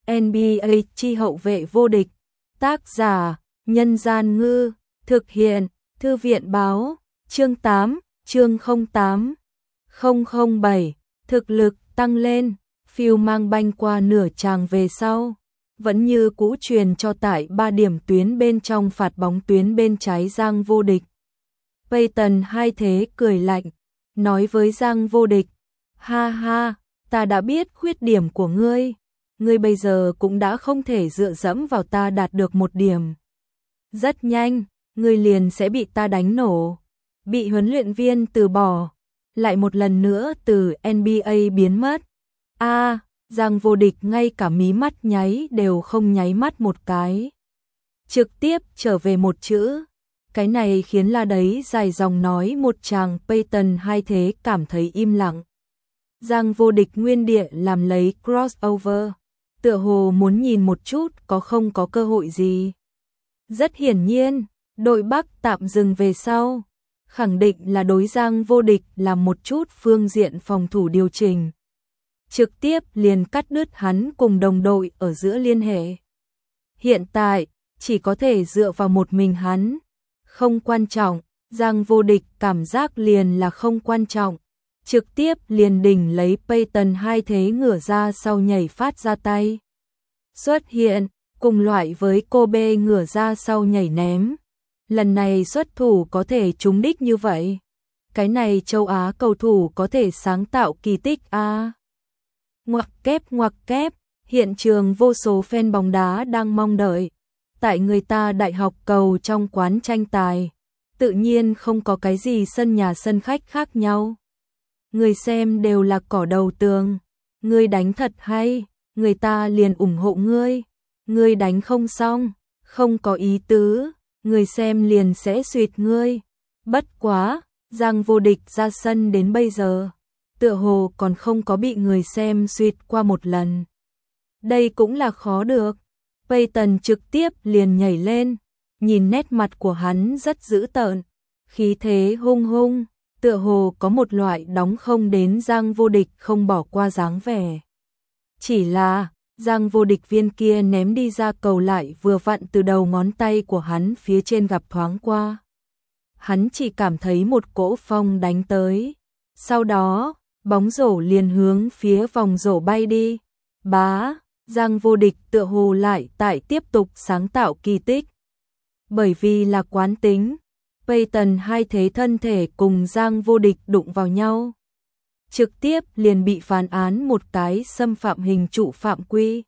NBA chi hậu vệ vô địch. Tác giả: Nhân Gian Ngư. Thực hiện: Thư viện Báo. Chương 8, chương 08. 007. Thực lực tăng lên. Phil mang banh qua nửa tràng về sau, vẫn như cũ truyền cho tại 3 điểm tuyến bên trong phạt bóng tuyến bên trái Giang Vô Địch. Peyton hai thế cười lạnh, nói với Giang Vô Địch: ha ha, ta đã biết khuyết điểm của ngươi. Ngươi bây giờ cũng đã không thể dựa dẫm vào ta đạt được 1 điểm. Rất nhanh, ngươi liền sẽ bị ta đánh nổ, bị huấn luyện viên từ bỏ, lại một lần nữa từ NBA biến mất. Giang Vô Địch ngay cả mí mắt nháy đều không nháy mắt một cái. Trực tiếp trở về một chữ. Cái này khiến là đấy dài dòng nói một chàng. Peyton hai thế cảm thấy im lặng. Giang Vô Địch nguyên địa làm lấy crossover, tựa hồ muốn nhìn một chút có không có cơ hội gì. Rất hiển nhiên, đội Bắc tạm dừng về sau, khẳng định là đối Giang Vô Địch làm một chút phương diện phòng thủ điều chỉnh. Trực tiếp liền cắt đứt hắn cùng đồng đội ở giữa liên hệ. Hiện tại, chỉ có thể dựa vào một mình hắn. Không quan trọng, Giang Vô Địch cảm giác liền là không quan trọng. Trực tiếp liền đỉnh lấy Peyton hai thế ngửa ra sau nhảy phát ra tay. Xuất hiện, cùng loại với Kobe ngửa ra sau nhảy ném. Lần này xuất thủ có thể trúng đích như vậy. Cái này châu Á cầu thủ có thể sáng tạo kỳ tích a. Ngoặc kép, hiện trường vô số fan bóng đá đang mong đợi. Tại người ta đại học cầu trong quán tranh tài, tự nhiên không có cái gì sân nhà sân khách khác nhau. Người xem đều là cỏ đầu tường. Ngươi đánh thật hay, người ta liền ủng hộ ngươi. Ngươi đánh không xong, không có ý tứ, người xem liền sẽ duyệt ngươi. Bất quá, Giang Vô Địch ra sân đến bây giờ, tựa hồ còn không có bị người xem duyệt qua một lần. Đây cũng là khó được. Peyton trực tiếp liền nhảy lên, nhìn nét mặt của hắn rất dữ tợn, khí thế hung hung, tựa hồ có một loại đóng không đến Giang Vô Địch không bỏ qua dáng vẻ. Chỉ là, Giang Vô Địch viên kia ném đi ra cầu lại vừa vặn từ đầu ngón tay của hắn phía trên gặp thoáng qua. Hắn chỉ cảm thấy một cỗ phong đánh tới. Sau đó, bóng rổ liền hướng phía vòng rổ bay đi. Giang Vô Địch tựa hồ lại tại tiếp tục sáng tạo kỳ tích. Bởi vì là quán tính, Peyton hai thế thân thể cùng Giang Vô Địch đụng vào nhau. Trực tiếp liền bị phán án một cái xâm phạm hình trụ phạm quy.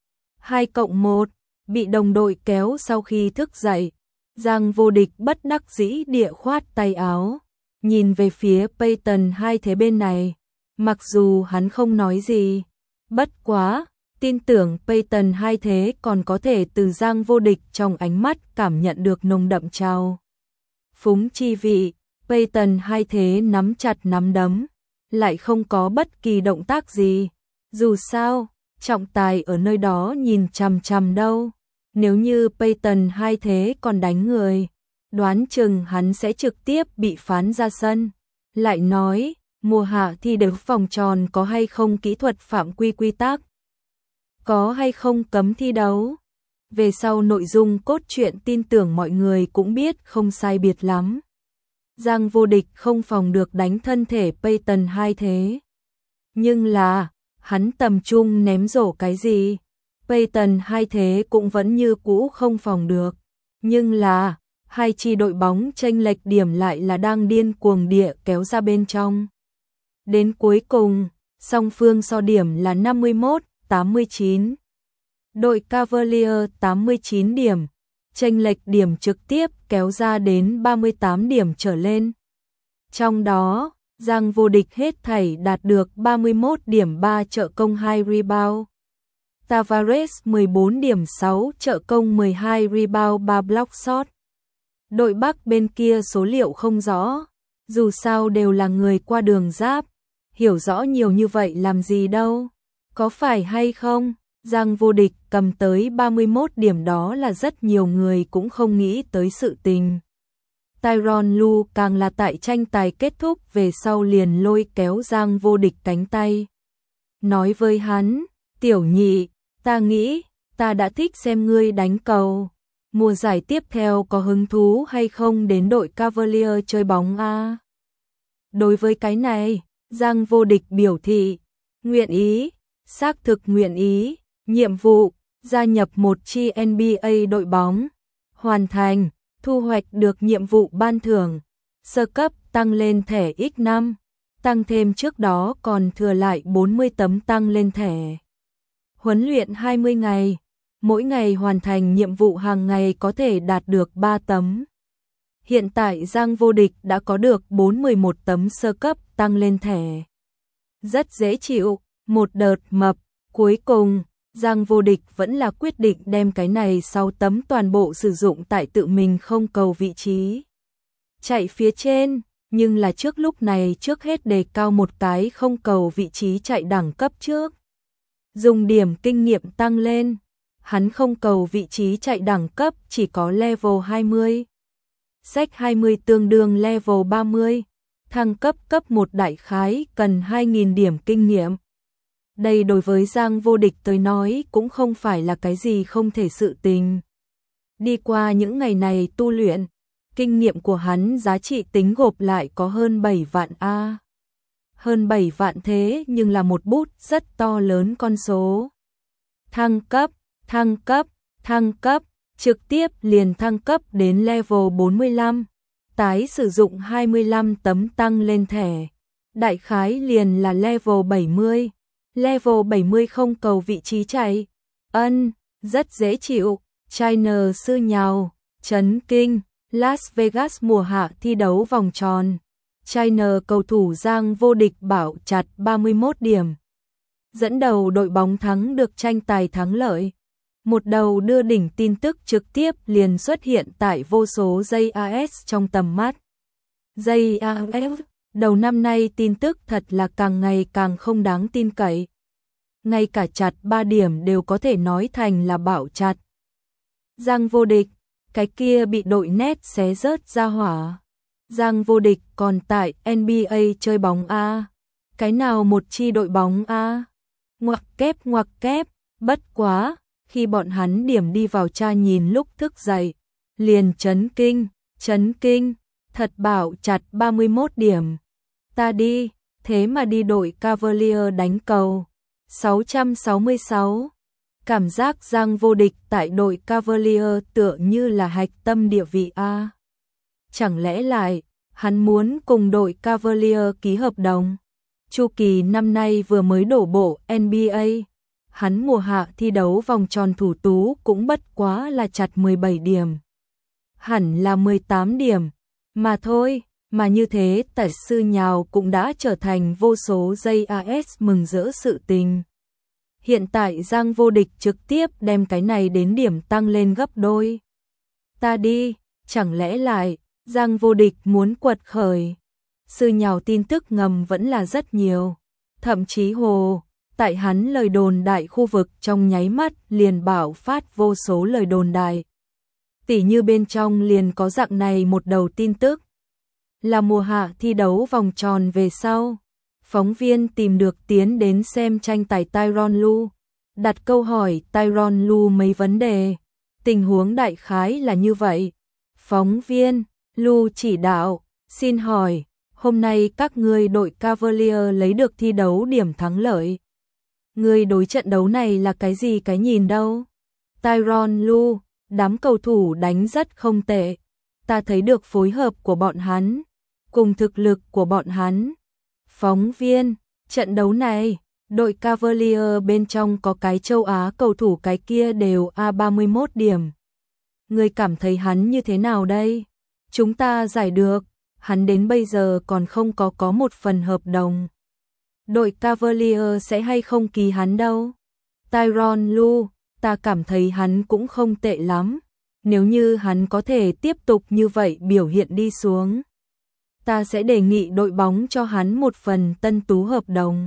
2+1, bị đồng đội kéo sau khi thức dậy. Giang Vô Địch bất đắc dĩ địa khoát tay áo, nhìn về phía Peyton hai thế bên này. Mặc dù hắn không nói gì, bất quá, tin tưởng Peyton hai thế còn có thể từ Giang Vô Địch trong ánh mắt cảm nhận được nồng đậm trào phúng chi vị. Peyton hai thế nắm chặt nắm đấm, lại không có bất kỳ động tác gì. Dù sao, trọng tài ở nơi đó nhìn chằm chằm đâu. Nếu như Peyton hai thế còn đánh người, đoán chừng hắn sẽ trực tiếp bị phán ra sân. Lại nói, mùa hạ thi đấu vòng tròn có hay không kỹ thuật phạm quy quy tắc? Có hay không cấm thi đấu? Về sau nội dung cốt truyện tin tưởng mọi người cũng biết không sai biệt lắm. Giang Vô Địch không phòng được đánh thân thể Peyton hai thế. Nhưng là, hắn tầm trung ném rổ cái gì? Peyton hai thế cũng vẫn như cũ không phòng được. Nhưng là, hai chi đội bóng chênh lệch điểm lại là đang điên cuồng địa kéo ra bên trong. Đến cuối cùng, song phương so điểm là 51-89. Đội Cavalier 89 điểm, chênh lệch điểm trực tiếp kéo ra đến 38 điểm trở lên. Trong đó, Giang Vô Địch hết thảy đạt được 31 điểm 3 trợ công 2 rebound. Tavares 14 điểm 6 trợ công 12 rebound 3 block shot. Đội Bắc bên kia số liệu không rõ, dù sao đều là người qua đường giáp, hiểu rõ nhiều như vậy làm gì đâu. Có phải hay không? Giang Vô Địch cầm tới 31 điểm đó là rất nhiều người cũng không nghĩ tới sự tình. Tyronn Lue càng là tại tranh tài kết thúc về sau liền lôi kéo Giang Vô Địch cánh tay. Nói với hắn, tiểu nhị, Ta nghĩ, ta đã thích xem ngươi đánh cầu. Mùa giải tiếp theo có hứng thú hay không đến đội Cavalier chơi bóng a? Đối với cái này, Giang Vô Địch biểu thị, nguyện ý, xác thực nguyện ý, nhiệm vụ, gia nhập một chi NBA đội bóng, hoàn thành, thu hoạch được nhiệm vụ ban thưởng, sơ cấp tăng lên thẻ X5, tăng thêm trước đó còn thừa lại 40 tấm tăng lên thẻ. Huấn luyện 20 ngày, mỗi ngày hoàn thành nhiệm vụ hàng ngày có thể đạt được 3 tấm. Hiện tại Giang Vô Địch đã có được 411 tấm sơ cấp tăng lên thẻ. Rất dễ chịu, một đợt mập, cuối cùng, Giang Vô Địch vẫn là quyết định đem cái này 6 tấm toàn bộ sử dụng tại tự mình không cầu vị trí. Chạy phía trên, nhưng là trước lúc này trước hết đề cao một cái không cầu vị trí chạy đẳng cấp trước. Dùng điểm kinh nghiệm tăng lên, hắn không cầu vị trí chạy đẳng cấp chỉ có level 20. Sách 20 tương đương level 30, thăng cấp cấp 1 đại khái cần 2.000 điểm kinh nghiệm. Đây đối với Giang Vô Địch tới nói cũng không phải là cái gì không thể sự tình. Đi qua những ngày này tu luyện, kinh nghiệm của hắn giá trị tính gộp lại có hơn 7 vạn A. Hơn 7 vạn thế nhưng là một bút rất to lớn con số. Thăng cấp, thăng cấp, thăng cấp, trực tiếp liền thăng cấp đến level 45, tái sử dụng 25 tấm tăng lên thẻ. Đại khái liền là level 70. Level 70 không cầu vị trí chạy. Rất dễ chịu. China sư nhào, chấn kinh. Las Vegas mùa hạ thi đấu vòng tròn. China cầu thủ Giang Vô Địch bảo chặt 31 điểm. Dẫn đầu đội bóng thắng được tranh tài thắng lợi. Một đầu đưa đỉnh tin tức trực tiếp liền xuất hiện tại vô số JAS trong tầm mắt. JAS, đầu năm nay tin tức thật là càng ngày càng không đáng tin cậy. Ngay cả chặt 3 điểm đều có thể nói thành là bảo chặt. Giang Vô Địch, cái kia bị đội nét xé rớt ra hỏa. Giang Vô Địch còn tại NBA chơi bóng A. Cái nào một chi đội bóng A? Ngoặc kép, bất quá. Khi bọn hắn điểm đi vào tra nhìn lúc thức dậy, liền chấn kinh, thật bảo chặt 31 điểm. Ta đi, thế mà đi đội Cavalier đánh cầu. 666. Cảm giác Giang Vô Địch tại đội Cavalier tựa như là hạch tâm địa vị A. Chẳng lẽ lại, hắn muốn cùng đội Cavalier ký hợp đồng? Chu kỳ năm nay vừa mới đổ bộ NBA. Hắn mùa hạ thi đấu vòng tròn thủ tú cũng bất quá là chặt 17 điểm. Hẳn là 18 điểm. Mà thôi, mà như thế tài sư nhào cũng đã trở thành vô số JAS mừng rỡ sự tình. Hiện tại Giang Vô Địch trực tiếp đem cái này đến điểm tăng lên gấp đôi. Ta đi, chẳng lẽ lại, Giang Vô Địch muốn quật khởi. Sư nhào tin tức ngầm vẫn là rất nhiều. Thậm chí tại hắn lời đồn đại khu vực trong nháy mắt liền bạo phát vô số lời đồn đại. Tỉ như bên trong liền có dạng này một đầu tin tức. Là mùa hạ thi đấu vòng tròn về sau. Phóng viên tìm được tiến đến xem tranh tài Tyronn Lue. Đặt câu hỏi Tyronn Lue mấy vấn đề. Tình huống đại khái là như vậy. Phóng viên, Lue chỉ đạo, xin hỏi, hôm nay các ngươi đội Cavalier lấy được thi đấu điểm thắng lợi. Người đối trận đấu này là cái gì cái nhìn đâu? Tyronn Lue, đám cầu thủ đánh rất không tệ. Ta thấy được phối hợp của bọn hắn, cùng thực lực của bọn hắn. Phóng viên, trận đấu này, đội Cavalier bên trong có cái châu Á cầu thủ cái kia đều A31 điểm. Người cảm thấy hắn như thế nào đây? Chúng ta giải được, hắn đến bây giờ còn không có một phần hợp đồng. Đội Cavalier sẽ hay không ký hắn đâu. Tyronn Lue, ta cảm thấy hắn cũng không tệ lắm. Nếu như hắn có thể tiếp tục như vậy biểu hiện đi xuống, ta sẽ đề nghị đội bóng cho hắn một phần tân tú hợp đồng.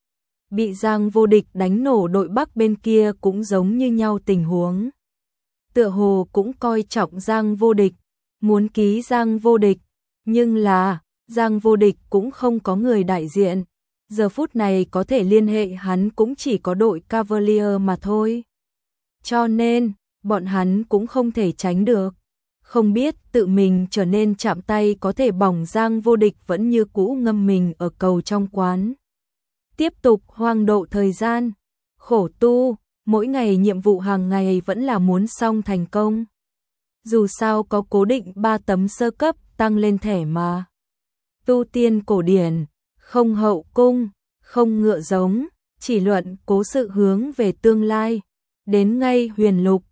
Bị Giang Vô Địch đánh nổ đội Bắc bên kia cũng giống như nhau tình huống. Tựa hồ cũng coi trọng Giang Vô Địch, muốn ký Giang Vô Địch, nhưng là Giang Vô Địch cũng không có người đại diện. giờ phút này có thể liên hệ hắn cũng chỉ có đội Cavalier mà thôi. Cho nên, bọn hắn cũng không thể tránh được. Không biết tự mình trở nên chạm tay có thể bỏng Giang Vô Địch vẫn như cũ ngâm mình ở cầu trong quán. Tiếp tục hoang độ thời gian, khổ tu, mỗi ngày nhiệm vụ hàng ngày vẫn là muốn xong thành công. Dù sao có cố định 3 tấm sơ cấp tăng lên thẻ mà. Tu tiên cổ điển, không hậu cung, không ngựa giống, chỉ luận cố sự hướng về tương lai. Đến ngay huyền lục,